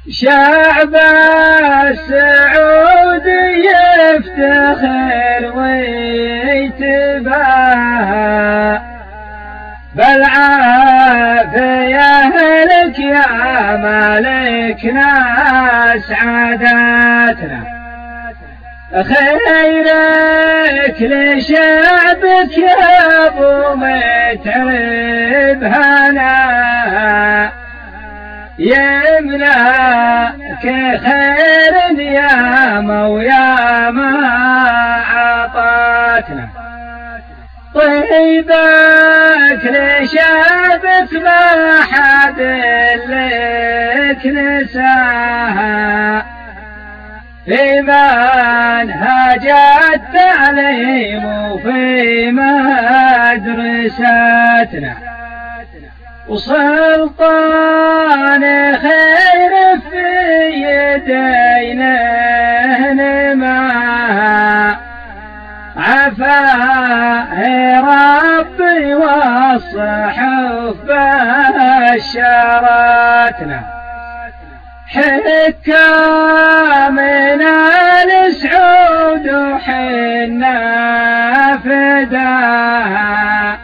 شعب السعود يفتخر ويتباهى بالعافية لك يا مالكنا سعادتنا، خيرك لشعبك يا ابو متعب هنا يمنعك خير ياما وياما عطاتنا، طيبك لشعبك ما حد لك نساها، في منهج التعليم وفي مدرستنا، وسلطان خير في يدينا نماها، عفاه ربي والصحف بشرتنا، حكامنا السعود وحنا فداها،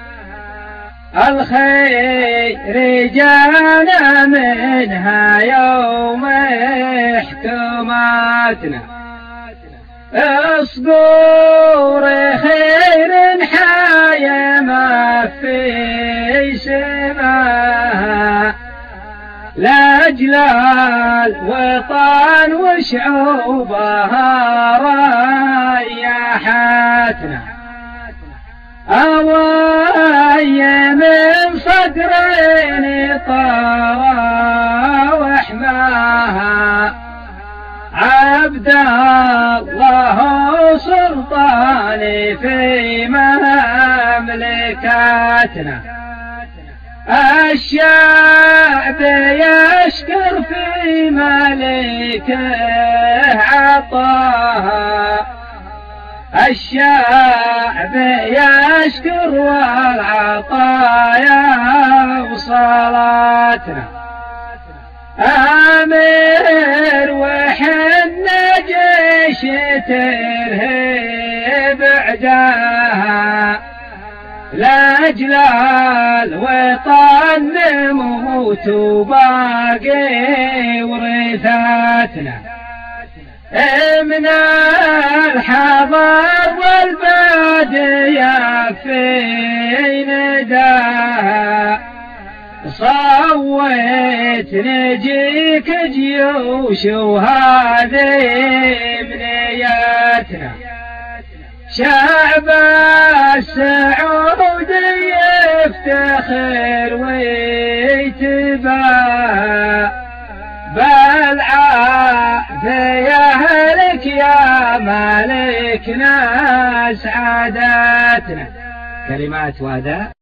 الخير جانا منها يوم حكمتنا، اصقور خير حايا ما في سماها، لاجل الوطن وشعوبها ريحتنا، أواي من صدرين طارا وحماها، عبد الله سلطاني في مملكتنا، الشعب يشكر في ملكه عطاها، الشعب يشكر والعطايا وصلاتنا، أمير وحنا جيش ترهب عداها، لاجل الوطن نموت وباقي ورثاتنا، من الحضر والبادية في نداها، صويت نجيك جيوش وهذه بنياتنا، شعب السعود يفتخر ويتباهى بالعافية لك يا مالكنا سعادتنا. كلمات وأداء